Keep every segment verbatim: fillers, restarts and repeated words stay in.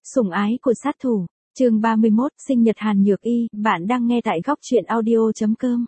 Sủng ái của sát thủ, chương ba mươi mốt, sinh nhật Hàn Nhược Y, bạn đang nghe tại góc truyện audio.com.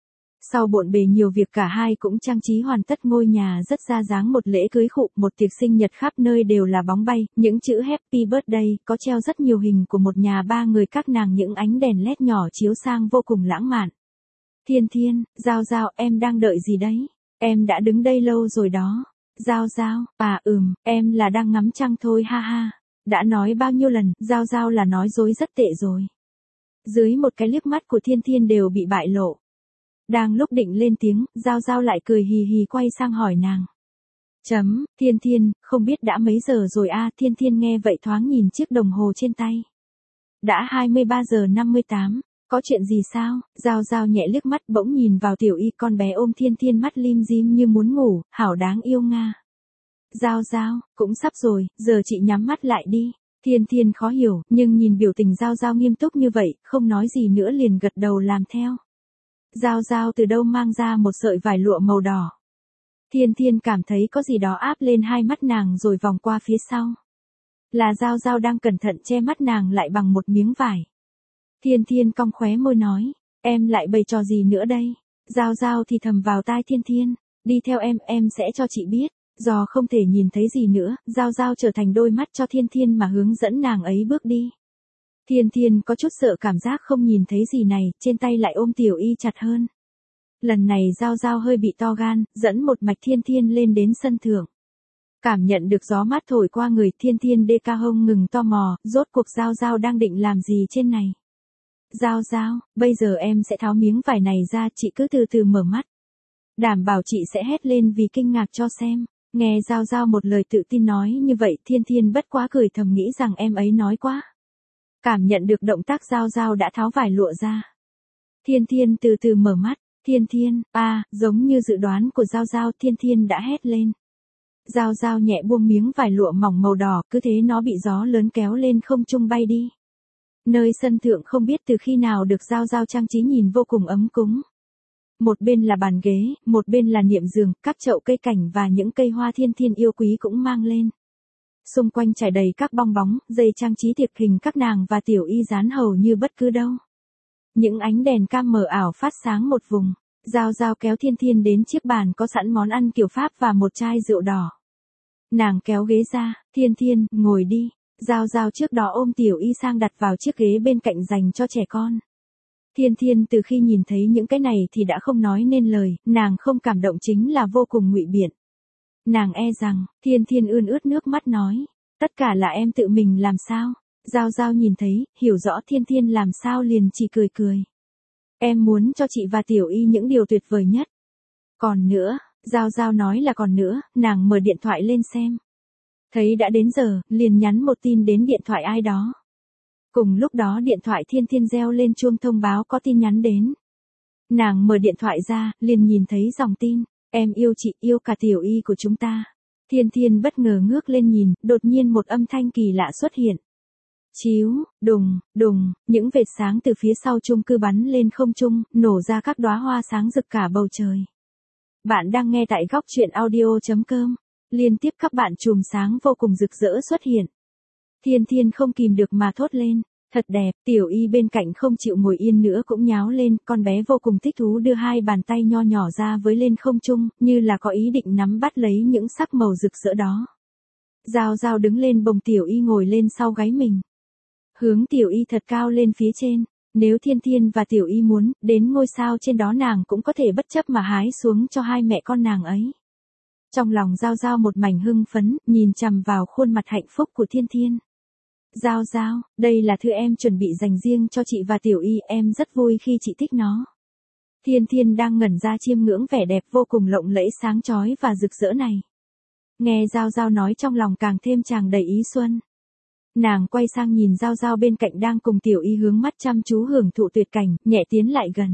Sau bộn bề nhiều việc cả hai cũng trang trí hoàn tất ngôi nhà rất ra dáng một lễ cưới khụ, một tiệc sinh nhật khắp nơi đều là bóng bay, những chữ Happy Birthday, có treo rất nhiều hình của một nhà ba người các nàng, những ánh đèn led nhỏ chiếu sang vô cùng lãng mạn. Thiên Thiên, Giao Giao, em đang đợi gì đấy? Em đã đứng đây lâu rồi đó. Giao Giao, à ừm, em là đang ngắm trăng thôi ha ha. Đã nói bao nhiêu lần, Giao Giao là nói dối rất tệ rồi. Dưới một cái liếc mắt của Thiên Thiên đều bị bại lộ. Đang lúc định lên tiếng, Giao Giao lại cười hì hì quay sang hỏi nàng. Chấm, Thiên Thiên, không biết đã mấy giờ rồi a? À, Thiên Thiên nghe vậy thoáng nhìn chiếc đồng hồ trên tay. Đã hai mươi ba giờ năm mươi tám, có chuyện gì sao? Giao Giao nhẹ liếc mắt bỗng nhìn vào Tiểu Y, con bé ôm Thiên Thiên mắt lim dim như muốn ngủ, hảo đáng yêu nga. Giao Giao, cũng sắp rồi, giờ chị nhắm mắt lại đi. Thiên Thiên khó hiểu, nhưng nhìn biểu tình Giao Giao nghiêm túc như vậy, không nói gì nữa liền gật đầu làm theo. Giao Giao từ đâu mang ra một sợi vải lụa màu đỏ. Thiên Thiên cảm thấy có gì đó áp lên hai mắt nàng rồi vòng qua phía sau. Là Giao Giao đang cẩn thận che mắt nàng lại bằng một miếng vải. Thiên Thiên cong khóe môi nói, em lại bày trò gì nữa đây? Giao Giao thì thầm vào tai Thiên Thiên, đi theo em, em sẽ cho chị biết. Do không thể nhìn thấy gì nữa, Giao Giao trở thành đôi mắt cho Thiên Thiên mà hướng dẫn nàng ấy bước đi. Thiên Thiên có chút sợ cảm giác không nhìn thấy gì này, trên tay lại ôm Tiểu Y chặt hơn. Lần này Giao Giao hơi bị to gan, dẫn một mạch Thiên Thiên lên đến sân thượng. Cảm nhận được gió mát thổi qua người, Thiên Thiên đê ca hông ngừng tò mò, rốt cuộc Giao Giao đang định làm gì trên này. Giao Giao, bây giờ em sẽ tháo miếng vải này ra, chị cứ từ từ mở mắt. Đảm bảo chị sẽ hét lên vì kinh ngạc cho xem. Nghe Giao Giao một lời tự tin nói như vậy, Thiên Thiên bất quá cười thầm nghĩ rằng em ấy nói quá. Cảm nhận được động tác Giao Giao đã tháo vải lụa ra. Thiên Thiên từ từ mở mắt, Thiên Thiên, a, à, giống như dự đoán của Giao Giao, Thiên Thiên đã hét lên. Giao Giao nhẹ buông miếng vải lụa mỏng màu đỏ, cứ thế nó bị gió lớn kéo lên không trung bay đi. Nơi sân thượng không biết từ khi nào được Giao Giao trang trí nhìn vô cùng ấm cúng. Một bên là bàn ghế, một bên là niệm giường, các chậu cây cảnh và những cây hoa Thiên Thiên yêu quý cũng mang lên. Xung quanh trải đầy các bong bóng, dây trang trí tiệc hình các nàng và Tiểu Y dán hầu như bất cứ đâu. Những ánh đèn cam mờ ảo phát sáng một vùng. Giao Giao kéo Thiên Thiên đến chiếc bàn có sẵn món ăn kiểu Pháp và một chai rượu đỏ. Nàng kéo ghế ra, Thiên Thiên, ngồi đi. Giao Giao trước đó ôm Tiểu Y sang đặt vào chiếc ghế bên cạnh dành cho trẻ con. Thiên Thiên từ khi nhìn thấy những cái này thì đã không nói nên lời, nàng không cảm động chính là vô cùng ngụy biện. Nàng e rằng, Thiên Thiên ươn ướt nước mắt nói, tất cả là em tự mình làm sao? Giao Giao nhìn thấy, hiểu rõ Thiên Thiên làm sao liền chỉ cười cười. Em muốn cho chị và Tiểu Y những điều tuyệt vời nhất. Còn nữa, Giao Giao nói là còn nữa, nàng mở điện thoại lên xem. Thấy đã đến giờ, liền nhắn một tin đến điện thoại ai đó. Cùng lúc đó điện thoại Thiên Thiên reo lên chuông thông báo có tin nhắn đến. Nàng mở điện thoại ra, liền nhìn thấy dòng tin, em yêu chị, yêu cả Tiểu Y của chúng ta. Thiên Thiên bất ngờ ngước lên nhìn, đột nhiên một âm thanh kỳ lạ xuất hiện. Chíu, đùng, đùng, những vệt sáng từ phía sau chung cư bắn lên không trung, nổ ra các đóa hoa sáng rực cả bầu trời. Bạn đang nghe tại góc truyện audio.com. Liên tiếp các bạn chùm sáng vô cùng rực rỡ xuất hiện. Thiên Thiên không kìm được mà thốt lên, thật đẹp. Tiểu Y bên cạnh không chịu ngồi yên nữa cũng nháo lên, con bé vô cùng thích thú đưa hai bàn tay nho nhỏ ra với lên không trung, như là có ý định nắm bắt lấy những sắc màu rực rỡ đó. Giao Giao đứng lên bồng Tiểu Y ngồi lên sau gáy mình. Hướng Tiểu Y thật cao lên phía trên, nếu Thiên Thiên và Tiểu Y muốn, đến ngôi sao trên đó nàng cũng có thể bất chấp mà hái xuống cho hai mẹ con nàng ấy. Trong lòng Giao Giao một mảnh hưng phấn, nhìn chằm vào khuôn mặt hạnh phúc của Thiên Thiên. Giao Giao, đây là thư em chuẩn bị dành riêng cho chị và Tiểu Y, em rất vui khi chị thích nó. Thiên Thiên đang ngẩn ra chiêm ngưỡng vẻ đẹp vô cùng lộng lẫy sáng chói và rực rỡ này. Nghe Giao Giao nói trong lòng càng thêm tràn đầy ý xuân. Nàng quay sang nhìn Giao Giao bên cạnh đang cùng Tiểu Y hướng mắt chăm chú hưởng thụ tuyệt cảnh, nhẹ tiến lại gần.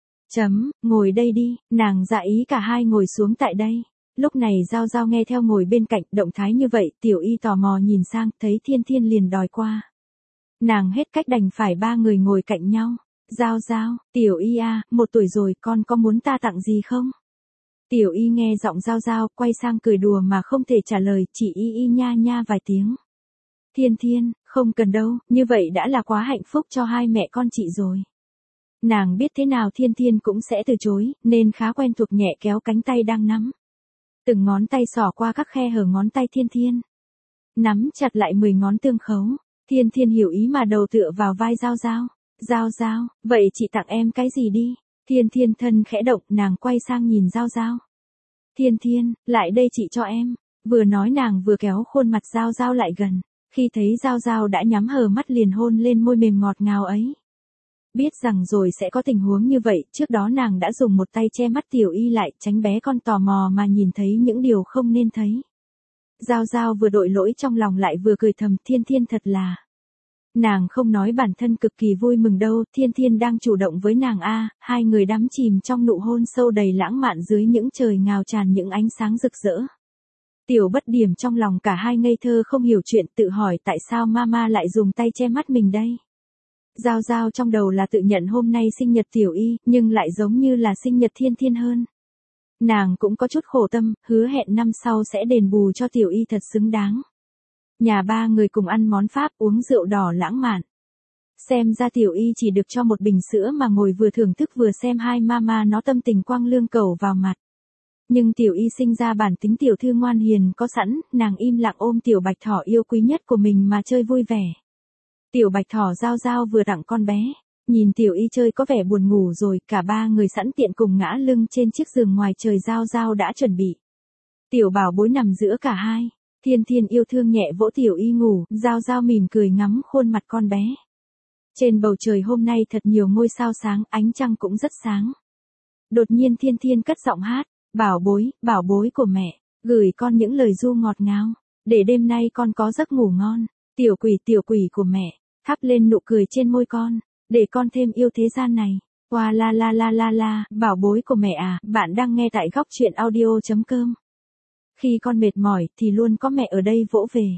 Chấm, ngồi đây đi, nàng dạ ý cả hai ngồi xuống tại đây. Lúc này Giao Giao nghe theo ngồi bên cạnh, động thái như vậy, Tiểu Y tò mò nhìn sang, thấy Thiên Thiên liền đòi qua. Nàng hết cách đành phải ba người ngồi cạnh nhau. Giao Giao, Tiểu Y à, một tuổi rồi, con có muốn ta tặng gì không? Tiểu Y nghe giọng Giao Giao, quay sang cười đùa mà không thể trả lời, chỉ y y nha nha vài tiếng. Thiên Thiên, không cần đâu, như vậy đã là quá hạnh phúc cho hai mẹ con chị rồi. Nàng biết thế nào Thiên Thiên cũng sẽ từ chối, nên khá quen thuộc nhẹ kéo cánh tay đang nắm. Từng ngón tay xỏ qua các khe hở ngón tay Thiên Thiên. Nắm chặt lại mười ngón tương khấu. Thiên Thiên hiểu ý mà đầu tựa vào vai Giao Giao. Giao Giao, vậy chị tặng em cái gì đi? Thiên Thiên thân khẽ động, nàng quay sang nhìn Giao Giao. Thiên Thiên, lại đây chị cho em. Vừa nói nàng vừa kéo khuôn mặt Giao Giao lại gần. Khi thấy Giao Giao đã nhắm hờ mắt liền hôn lên môi mềm ngọt ngào ấy. Biết rằng rồi sẽ có tình huống như vậy, trước đó nàng đã dùng một tay che mắt Tiểu Y lại, tránh bé con tò mò mà nhìn thấy những điều không nên thấy. Giao Giao vừa đội lỗi trong lòng lại vừa cười thầm, Thiên Thiên thật là. Nàng không nói bản thân cực kỳ vui mừng đâu, Thiên Thiên đang chủ động với nàng a, hai người đắm chìm trong nụ hôn sâu đầy lãng mạn dưới những trời ngào tràn những ánh sáng rực rỡ. Tiểu Bất Điểm trong lòng cả hai ngây thơ không hiểu chuyện, tự hỏi tại sao mama lại dùng tay che mắt mình đây. Giao Giao trong đầu là tự nhận hôm nay sinh nhật Tiểu Y, nhưng lại giống như là sinh nhật Thiên Thiên hơn. Nàng cũng có chút khổ tâm, hứa hẹn năm sau sẽ đền bù cho Tiểu Y thật xứng đáng. Nhà ba người cùng ăn món Pháp, uống rượu đỏ lãng mạn. Xem ra Tiểu Y chỉ được cho một bình sữa mà ngồi vừa thưởng thức vừa xem hai mama nó tâm tình quang lương cầu vào mặt. Nhưng Tiểu Y sinh ra bản tính tiểu thư ngoan hiền có sẵn, nàng im lặng ôm Tiểu Bạch Thỏ yêu quý nhất của mình mà chơi vui vẻ. Tiểu Bạch Thỏ Giao Giao vừa tặng con bé, nhìn Tiểu Y chơi có vẻ buồn ngủ rồi, cả ba người sẵn tiện cùng ngã lưng trên chiếc giường ngoài trời Giao Giao đã chuẩn bị. Tiểu bảo bối nằm giữa cả hai, Thiên Thiên yêu thương nhẹ vỗ Tiểu Y ngủ, Giao Giao mỉm cười ngắm khuôn mặt con bé. Trên bầu trời hôm nay thật nhiều ngôi sao sáng, ánh trăng cũng rất sáng. Đột nhiên Thiên Thiên cất giọng hát, bảo bối, bảo bối của mẹ, gửi con những lời ru ngọt ngào, để đêm nay con có giấc ngủ ngon. Tiểu quỷ tiểu quỷ của mẹ, thắp lên nụ cười trên môi con, để con thêm yêu thế gian này. Wow la la la la la, bảo bối của mẹ à, bạn đang nghe tại góc truyện audio chấm com. Khi con mệt mỏi thì luôn có mẹ ở đây vỗ về.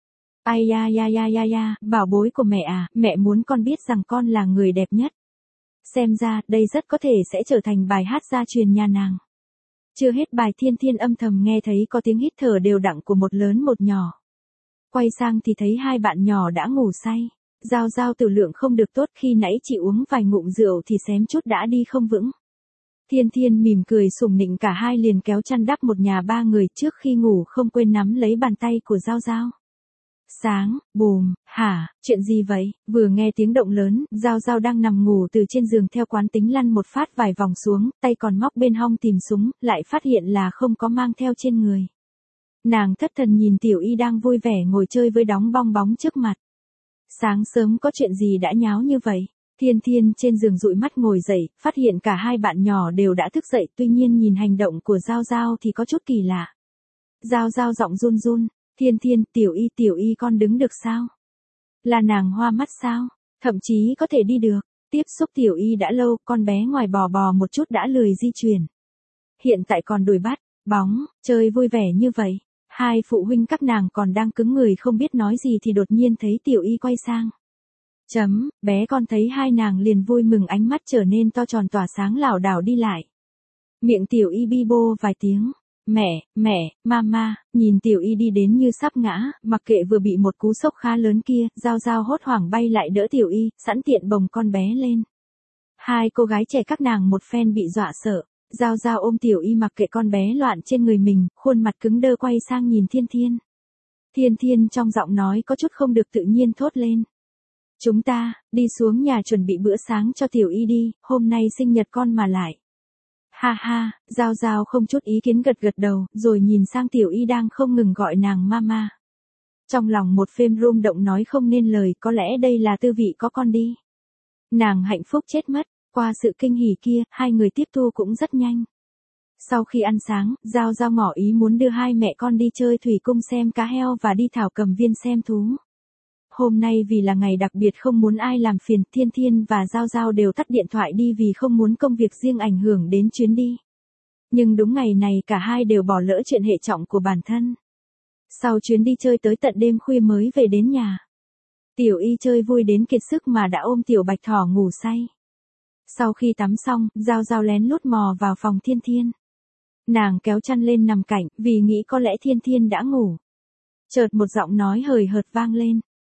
Ai ya ya ya ya ya, bảo bối của mẹ à, mẹ muốn con biết rằng con là người đẹp nhất. Xem ra, đây rất có thể sẽ trở thành bài hát gia truyền nhà nàng. Chưa hết bài Thiên Thiên âm thầm nghe thấy có tiếng hít thở đều đặn của một lớn một nhỏ. Quay sang thì thấy hai bạn nhỏ đã ngủ say. Giao Giao tử lượng không được tốt, khi nãy chị uống vài ngụm rượu thì xém chút đã đi không vững. Thiên Thiên mỉm cười sủng nịnh cả hai liền kéo chăn đắp một nhà ba người, trước khi ngủ không quên nắm lấy bàn tay của Giao Giao. Sáng, bùm, hả, chuyện gì vậy? Vừa nghe tiếng động lớn, Giao Giao đang nằm ngủ từ trên giường theo quán tính lăn một phát vài vòng xuống, tay còn móc bên hông tìm súng, lại phát hiện là không có mang theo trên người. Nàng thất thần nhìn Tiểu Y đang vui vẻ ngồi chơi với đóng bong bóng trước mặt. Sáng sớm có chuyện gì đã nháo như vậy? Thiên Thiên trên giường dụi mắt ngồi dậy, phát hiện cả hai bạn nhỏ đều đã thức dậy, tuy nhiên nhìn hành động của Giao Giao thì có chút kỳ lạ. Giao Giao giọng run run, Thiên Thiên, Tiểu Y, Tiểu Y con đứng được sao? Là nàng hoa mắt sao? Thậm chí có thể đi được. Tiếp xúc Tiểu Y đã lâu, con bé ngoài bò bò một chút đã lười di chuyển. Hiện tại còn đuổi bắt, bóng, chơi vui vẻ như vậy. Hai phụ huynh các nàng còn đang cứng người không biết nói gì thì đột nhiên thấy Tiểu Y quay sang. Chấm, bé con thấy hai nàng liền vui mừng, ánh mắt trở nên to tròn tỏa sáng lảo đảo đi lại. Miệng Tiểu Y bi bô vài tiếng. Mẹ, mẹ, mama, nhìn Tiểu Y đi đến như sắp ngã, mặc kệ vừa bị một cú sốc khá lớn kia, Giao Giao hốt hoảng bay lại đỡ Tiểu Y, sẵn tiện bồng con bé lên. Hai cô gái trẻ các nàng một phen bị dọa sợ. Giao Giao ôm Tiểu Y mặc kệ con bé loạn trên người mình, khuôn mặt cứng đơ quay sang nhìn Thiên Thiên. Thiên Thiên trong giọng nói có chút không được tự nhiên thốt lên. Chúng ta, đi xuống nhà chuẩn bị bữa sáng cho Tiểu Y đi, hôm nay sinh nhật con mà lại. Ha ha, Giao Giao không chút ý kiến gật gật đầu, rồi nhìn sang Tiểu Y đang không ngừng gọi nàng mama. Trong lòng một phêm rung động nói không nên lời, có lẽ đây là tư vị có con đi. Nàng hạnh phúc chết mất. Qua sự kinh hỉ kia, hai người tiếp thu cũng rất nhanh. Sau khi ăn sáng, Giao Giao ngỏ ý muốn đưa hai mẹ con đi chơi thủy cung xem cá heo và đi thảo cầm viên xem thú. Hôm nay vì là ngày đặc biệt không muốn ai làm phiền, Thiên Thiên và Giao Giao đều tắt điện thoại đi vì không muốn công việc riêng ảnh hưởng đến chuyến đi. Nhưng đúng ngày này cả hai đều bỏ lỡ chuyện hệ trọng của bản thân. Sau chuyến đi chơi tới tận đêm khuya mới về đến nhà. Tiểu Y chơi vui đến kiệt sức mà đã ôm Tiểu Bạch Thỏ ngủ say. Sau khi tắm xong, Giao Giao lén lút mò vào phòng Thiên Thiên. Nàng kéo chăn lên nằm cạnh, vì nghĩ có lẽ Thiên Thiên đã ngủ. Chợt một giọng nói hời hợt vang lên.